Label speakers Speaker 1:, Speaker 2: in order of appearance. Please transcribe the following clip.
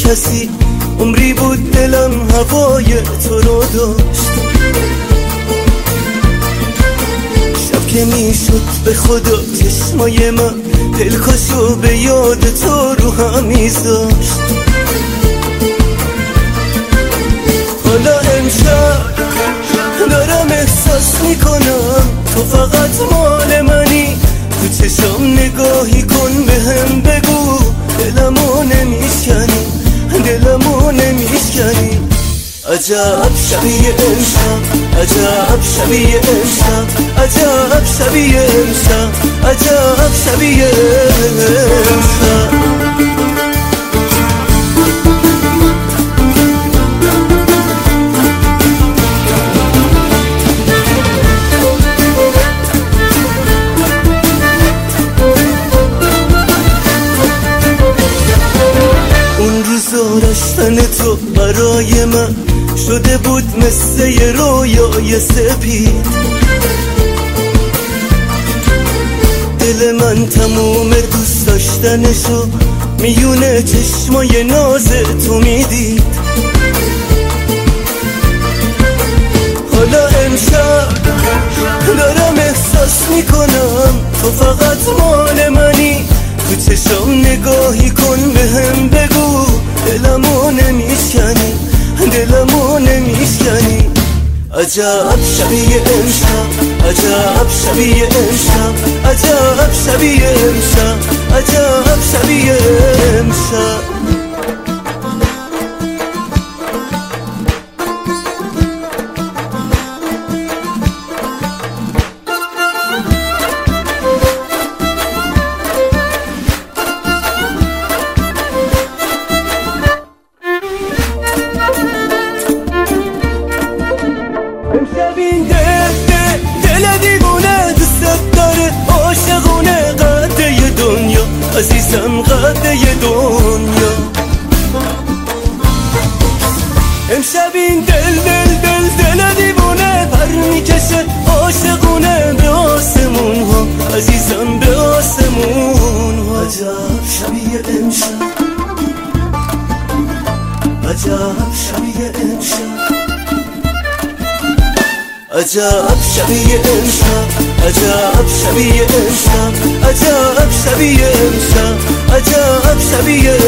Speaker 1: کسی، عمری بود دلم هوای تو رو داشت. شب که میشد به خدا چشمای من دلخوشو به یاد تو رو هم میذاشت. حالا امشب دارم احساس میکنم تو فقط مال منی. تو چشم نگاهی کن بهم بگو دلمو نمیشکنی، دلمو نمیشکنی. عجب شبیه امشب، عجب شبیه امشب، عجب شبیه امشب، عجب شبیه امشب. رشتن تو برای من شده بود مثل یه رویای سپید. دل من تموم دوست داشتنشو میونه چشمای ناز تو میدید. حالا امشب دارم احساس میکنم تو فقط مال منی. تو چشم نگاهی کن بهم بگو دلمو نمیشکنی، دلمو نمیشکنی. عجب شبیه امشب، عجب شبیه امشب، عجب شبیه امشب، عجب شبیه امشب. امشب این دل دیوونه دوست داره، عاشقونه قده دنیا، عزیزم قده دنیا. امشب این دل دیوونه پر میکشه، عاشقونه به آسمون ها، عزیزم به آسمون ها. عجب شبیه امشب، عجب شبیه امشب، عجب شبیه امشب، عجب شبیه امشب، عجب شبیه امشب، عجب شبیه